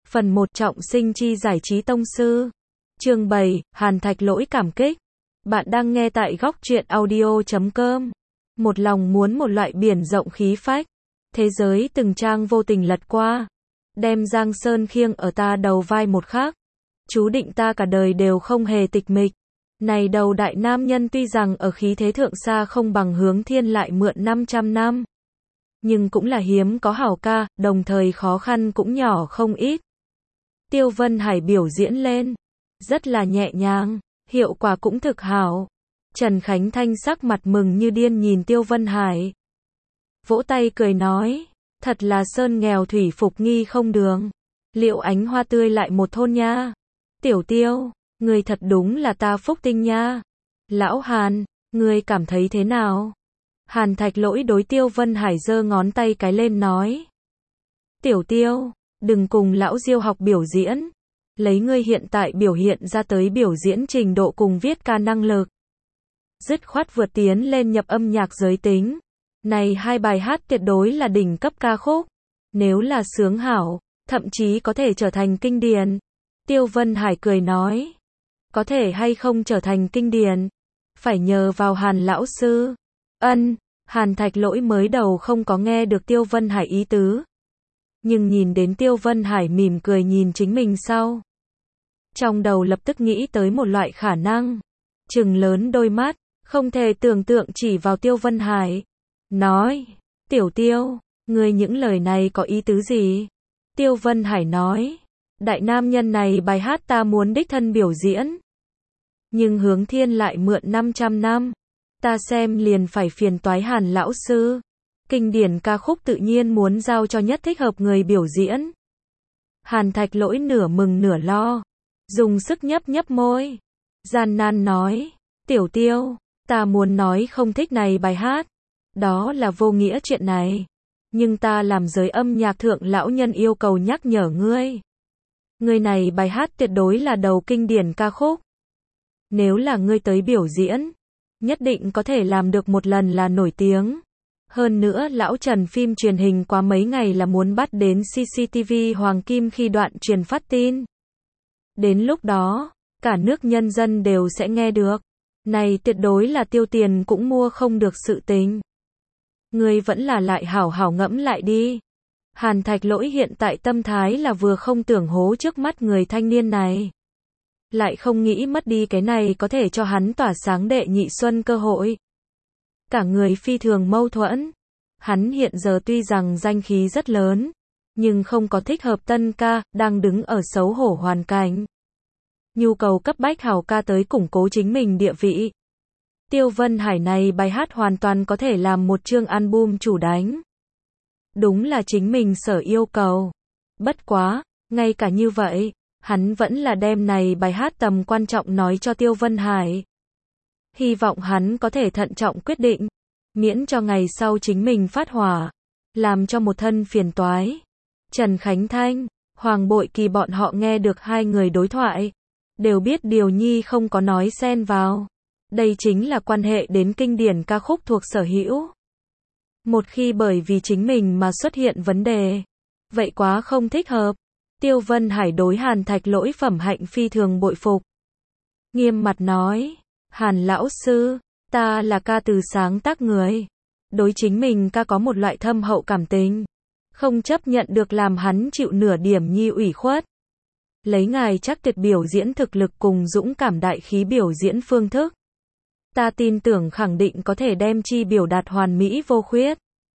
Phần 1 Trọng sinh chi giải trí tông sư. Chương 7, Hàn Thạch Lỗi cảm kích. Bạn đang nghe tại góc truyện audio.com. Một lòng muốn một loại biển rộng khí phách. Thế giới từng trang vô tình lật qua. Đem Giang Sơn khiêng ở ta đầu vai một khắc. Chú định ta cả đời đều không hề tịch mịch. Này đầu đại nam nhân tuy rằng ở khí thế thượng xa không bằng Hướng Thiên lại mượn 500 năm. Nhưng cũng là hiếm có hảo ca, đồng thời khó khăn cũng nhỏ không ít. Tiêu Vân Hải biểu diễn lên. Rất là nhẹ nhàng, hiệu quả cũng thực hảo. Trần Khánh Thanh sắc mặt mừng như điên nhìn Tiêu Vân Hải. Vỗ tay cười nói, thật là sơn nghèo thủy phục nghi không đường. Liệu ánh hoa tươi lại một thôn nha. Tiểu Tiêu, người thật đúng là ta phúc tinh nha. Lão Hàn, người cảm thấy thế nào? Hàn Thạch Lỗi đối Tiêu Vân Hải giơ ngón tay cái lên nói. Tiểu Tiêu, đừng cùng lão Diêu học biểu diễn. Lấy ngươi hiện tại biểu hiện ra tới biểu diễn trình độ cùng viết ca năng lực. Dứt khoát vượt tiến lên nhập âm nhạc giới tính. Này hai bài hát tuyệt đối là đỉnh cấp ca khúc. Nếu là sướng hảo, thậm chí có thể trở thành kinh điển. Tiêu Vân Hải cười nói. Có thể hay không trở thành kinh điển? Phải nhờ vào Hàn lão sư. Ân, Hàn Thạch Lỗi mới đầu không có nghe được Tiêu Vân Hải ý tứ. Nhưng nhìn đến Tiêu Vân Hải mỉm cười nhìn chính mình sau. Trong đầu lập tức nghĩ tới một loại khả năng. Trừng lớn đôi mắt, không thể tưởng tượng chỉ vào Tiêu Vân Hải. Nói, Tiểu Tiêu, ngươi những lời này có ý tứ gì? Tiêu Vân Hải nói, đại nam nhân này bài hát ta muốn đích thân biểu diễn. Nhưng Hướng Thiên lại mượn 500 năm. Ta xem liền phải phiền toái Hàn lão sư. Kinh điển ca khúc tự nhiên muốn giao cho nhất thích hợp người biểu diễn. Hàn Thạch Lỗi nửa mừng nửa lo. Dùng sức nhấp nhấp môi. Gian nan nói. Tiểu Tiêu, ta muốn nói không thích này bài hát. Đó là vô nghĩa chuyện này. Nhưng ta làm giới âm nhạc thượng lão nhân yêu cầu nhắc nhở ngươi. Ngươi này bài hát tuyệt đối là đầu kinh điển ca khúc. Nếu là ngươi tới biểu diễn, nhất định có thể làm được một lần là nổi tiếng. Hơn nữa lão Trần phim truyền hình qua mấy ngày là muốn bắt đến CCTV Hoàng Kim khi đoạn truyền phát tin. Đến lúc đó, cả nước nhân dân đều sẽ nghe được. Này tuyệt đối là tiêu tiền cũng mua không được sự tình. Ngươi vẫn là lại hảo hảo ngẫm lại đi. Hàn Thạch Lỗi hiện tại tâm thái là vừa không tưởng hố trước mắt người thanh niên này. Lại không nghĩ mất đi cái này có thể cho hắn tỏa sáng đệ nhị xuân cơ hội. Cả người phi thường mâu thuẫn. Hắn hiện giờ tuy rằng danh khí rất lớn, nhưng không có thích hợp tân ca, đang đứng ở xấu hổ hoàn cảnh. Nhu cầu cấp bách hảo ca tới củng cố chính mình địa vị. Tiêu Vân Hải này bài hát hoàn toàn có thể làm một chương album chủ đánh. Đúng là chính mình sở yêu cầu. Bất quá, ngay cả như vậy, hắn vẫn là đem này bài hát tầm quan trọng nói cho Tiêu Vân Hải. Hy vọng hắn có thể thận trọng quyết định, miễn cho ngày sau chính mình phát hỏa, làm cho một thân phiền toái. Trần Khánh Thanh, Hoàng Bội Kỳ bọn họ nghe được hai người đối thoại, đều biết Điều Nhi không có nói xen vào. Đây chính là quan hệ đến kinh điển ca khúc thuộc sở hữu. Một khi bởi vì chính mình mà xuất hiện vấn đề, vậy quá không thích hợp. Tiêu Vân Hải đối Hàn Thạch Lỗi phẩm hạnh phi thường bội phục. Nghiêm mặt nói, Hàn lão sư, ta là ca từ sáng tác người. Đối chính mình ca có một loại thâm hậu cảm tình. Không chấp nhận được làm hắn chịu nửa điểm nhi ủy khuất. Lấy ngài chắc tuyệt biểu diễn thực lực cùng dũng cảm đại khí biểu diễn phương thức. Ta tin tưởng khẳng định có thể đem chi biểu đạt hoàn mỹ vô khuyết.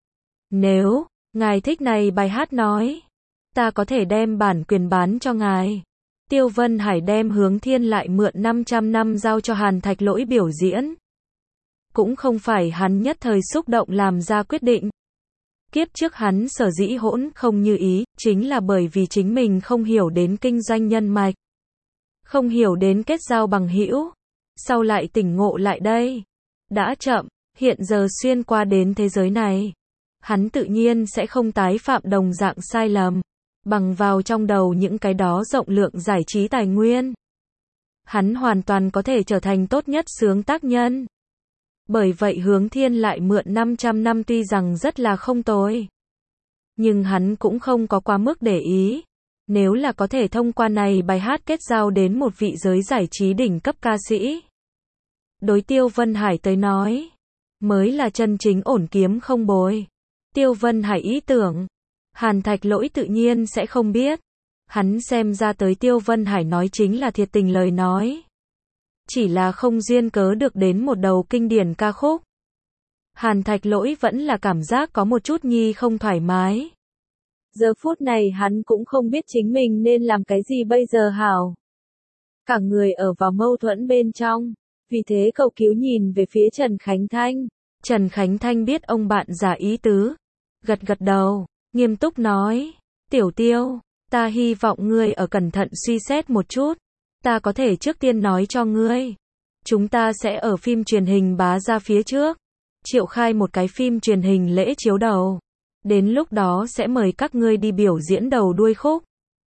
Nếu, ngài thích này bài hát nói, ta có thể đem bản quyền bán cho ngài. Tiêu Vân Hải đem Hướng Thiên lại mượn 500 năm giao cho Hàn Thạch Lỗi biểu diễn. Cũng không phải hắn nhất thời xúc động làm ra quyết định. Kiếp trước hắn sở dĩ hỗn không như ý, chính là bởi vì chính mình không hiểu đến kinh doanh nhân mạch. Không hiểu đến kết giao bằng hữu. Sau lại tỉnh ngộ lại đây. Đã chậm, hiện giờ xuyên qua đến thế giới này. Hắn tự nhiên sẽ không tái phạm đồng dạng sai lầm. Bằng vào trong đầu những cái đó rộng lượng giải trí tài nguyên. Hắn hoàn toàn có thể trở thành tốt nhất xướng tác nhân. Bởi vậy Hướng Thiên lại mượn 500 năm tuy rằng rất là không tồi. Nhưng hắn cũng không có quá mức để ý. Nếu là có thể thông qua này bài hát kết giao đến một vị giới giải trí đỉnh cấp ca sĩ. Đối Tiêu Vân Hải tới nói, mới là chân chính ổn kiếm không bồi. Tiêu Vân Hải ý tưởng, Hàn Thạch Lỗi tự nhiên sẽ không biết. Hắn xem ra tới Tiêu Vân Hải nói chính là thiệt tình lời nói. Chỉ là không duyên cớ được đến một đầu kinh điển ca khúc. Hàn Thạch Lỗi vẫn là cảm giác có một chút nhi không thoải mái. Giờ phút này hắn cũng không biết chính mình nên làm cái gì bây giờ hảo. Cả người ở vào mâu thuẫn bên trong, vì thế cầu cứu nhìn về phía Trần Khánh Thanh. Trần Khánh Thanh biết ông bạn giả ý tứ, gật gật đầu, nghiêm túc nói, Tiểu Tiêu, ta hy vọng ngươi ở cẩn thận suy xét một chút, ta có thể trước tiên nói cho ngươi. Chúng ta sẽ ở phim truyền hình bá ra phía trước, triệu khai một cái phim truyền hình lễ chiếu đầu. Đến lúc đó sẽ mời các ngươi đi biểu diễn đầu đuôi khúc.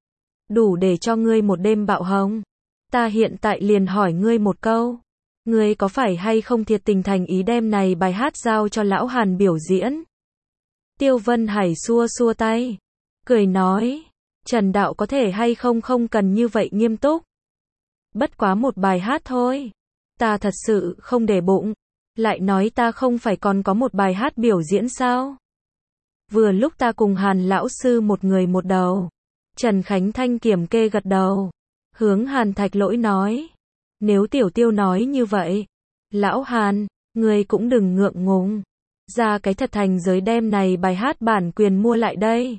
Đủ để cho ngươi một đêm bạo hồng. Ta hiện tại liền hỏi ngươi một câu. Ngươi có phải hay không thiệt tình thành ý đem này bài hát giao cho lão Hàn biểu diễn? Tiêu Vân Hải xua xua tay. Cười nói. Trần Đạo có thể hay không không cần như vậy nghiêm túc. Bất quá một bài hát thôi. Ta thật sự không để bụng. Lại nói ta không phải còn có một bài hát biểu diễn sao? Vừa lúc ta cùng Hàn lão sư một người một đầu. Trần Khánh Thanh kiểm kê gật đầu. Hướng Hàn Thạch Lỗi nói. Nếu Tiểu Tiêu nói như vậy. Lão Hàn, ngươi cũng đừng ngượng ngùng. Ra cái thật thành giới đem này bài hát bản quyền mua lại đây.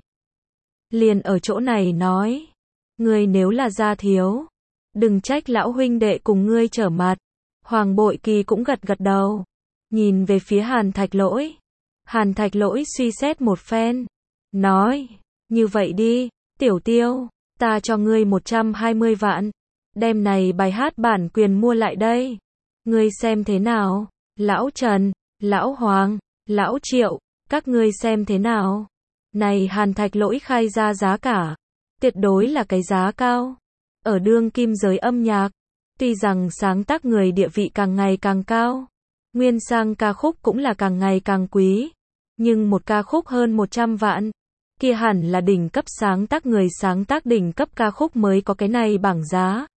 Liền ở chỗ này nói. Ngươi nếu là gia thiếu. Đừng trách lão huynh đệ cùng ngươi trở mặt. Hoàng Bội Kỳ cũng gật gật đầu. Nhìn về phía Hàn Thạch Lỗi. Hàn Thạch Lỗi suy xét một phen. Nói, như vậy đi, Tiểu Tiêu, ta cho ngươi 120 vạn. Đem này bài hát bản quyền mua lại đây. Ngươi xem thế nào? Lão Trần, Lão Hoàng, Lão Triệu, các ngươi xem thế nào? Này Hàn Thạch Lỗi khai ra giá cả. Tuyệt đối là cái giá cao. Ở đương kim giới âm nhạc, tuy rằng sáng tác người địa vị càng ngày càng cao. Nguyên sang ca khúc cũng là càng ngày càng quý. Nhưng một ca khúc hơn 100 vạn, kia hẳn là đỉnh cấp sáng tác người sáng tác đỉnh cấp ca khúc mới có cái này bảng giá.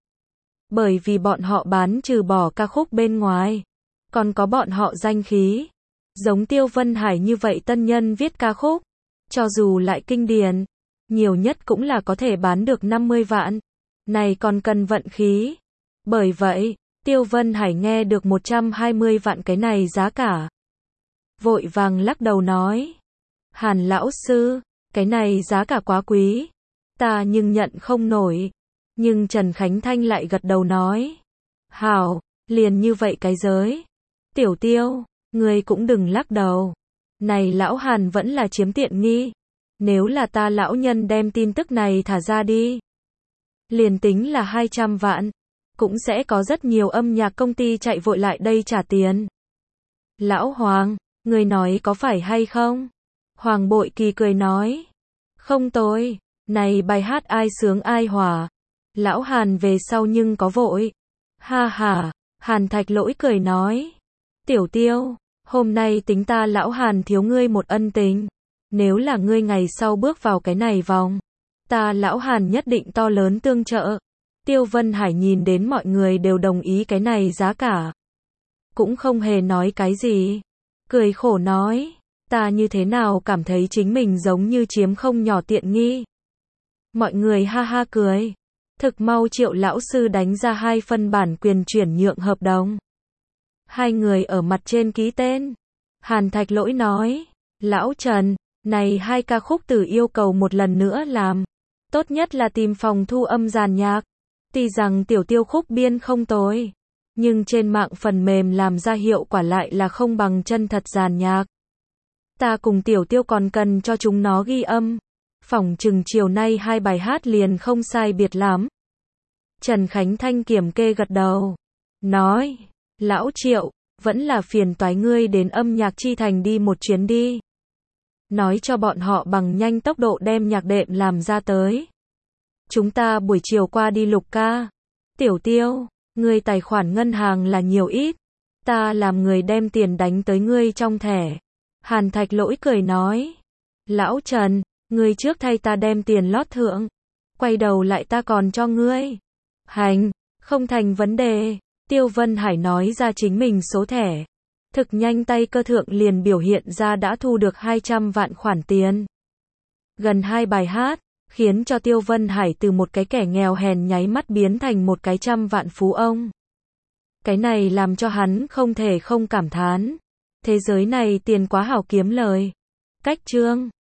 Bởi vì bọn họ bán trừ bỏ ca khúc bên ngoài, còn có bọn họ danh khí. Giống Tiêu Vân Hải như vậy tân nhân viết ca khúc, cho dù lại kinh điển, nhiều nhất cũng là có thể bán được 50 vạn. Này còn cần vận khí. Bởi vậy, Tiêu Vân Hải nghe được 120 vạn cái này giá cả. Vội vàng lắc đầu nói. Hàn lão sư, cái này giá cả quá quý. Ta nhưng nhận không nổi. Nhưng Trần Khánh Thanh lại gật đầu nói. Hảo, liền như vậy cái giới. Tiểu Tiêu, ngươi cũng đừng lắc đầu. Này lão Hàn vẫn là chiếm tiện nghi. Nếu là ta lão nhân đem tin tức này thả ra đi. Liền tính là 200 vạn. Cũng sẽ có rất nhiều âm nhạc công ty chạy vội lại đây trả tiền. Lão Hoàng, người nói có phải hay không? Hoàng Bội Kỳ cười nói. Không tôi, này bài hát ai sướng ai hòa. Lão Hàn về sau nhưng có vội. Ha ha, Hàn Thạch Lỗi cười nói. Tiểu Tiêu, hôm nay tính ta lão Hàn thiếu ngươi một ân tình. Nếu là ngươi ngày sau bước vào cái này vòng, ta lão Hàn nhất định to lớn tương trợ. Tiêu Vân Hải nhìn đến mọi người đều đồng ý cái này giá cả. Cũng không hề nói cái gì. Cười khổ nói, ta như thế nào cảm thấy chính mình giống như chiếm không nhỏ tiện nghi. Mọi người ha ha cười. Thực mau Triệu lão sư đánh ra 2 phân bản quyền chuyển nhượng hợp đồng. 2 người ở mặt trên ký tên. Hàn Thạch Lỗi nói, Lão Trần, này 2 ca khúc từ yêu cầu một lần nữa làm. Tốt nhất là tìm phòng thu âm dàn nhạc. Tuy rằng Tiểu Tiêu khúc biên không tồi, nhưng trên mạng phần mềm làm ra hiệu quả lại là không bằng chân thật dàn nhạc. Ta cùng Tiểu Tiêu còn cần cho chúng nó ghi âm. Phỏng chừng chiều nay 2 bài hát liền không sai biệt lắm. Trần Khánh Thanh kiểm kê gật đầu. Nói, Lão Triệu, vẫn là phiền toái ngươi đến âm nhạc chi thành đi một chuyến đi. Nói cho bọn họ bằng nhanh tốc độ đem nhạc đệm làm ra tới. Chúng ta buổi chiều qua đi Lục ca. Tiểu Tiêu, ngươi tài khoản ngân hàng là nhiều ít. Ta làm người đem tiền đánh tới ngươi trong thẻ. Hàn Thạch Lỗi cười nói. Lão Trần, ngươi trước thay ta đem tiền lót thượng. Quay đầu lại ta còn cho ngươi. Hành, không thành vấn đề. Tiêu Vân Hải nói ra chính mình số thẻ. Thực nhanh tay cơ thượng liền biểu hiện ra đã thu được 200 vạn khoản tiền. Gần 2 bài hát, khiến cho Tiêu Vân Hải từ một cái kẻ nghèo hèn nháy mắt biến thành một cái trăm vạn phú ông. Cái này làm cho hắn không thể không cảm thán. Thế giới này tiền quá hảo kiếm lời. Cách chương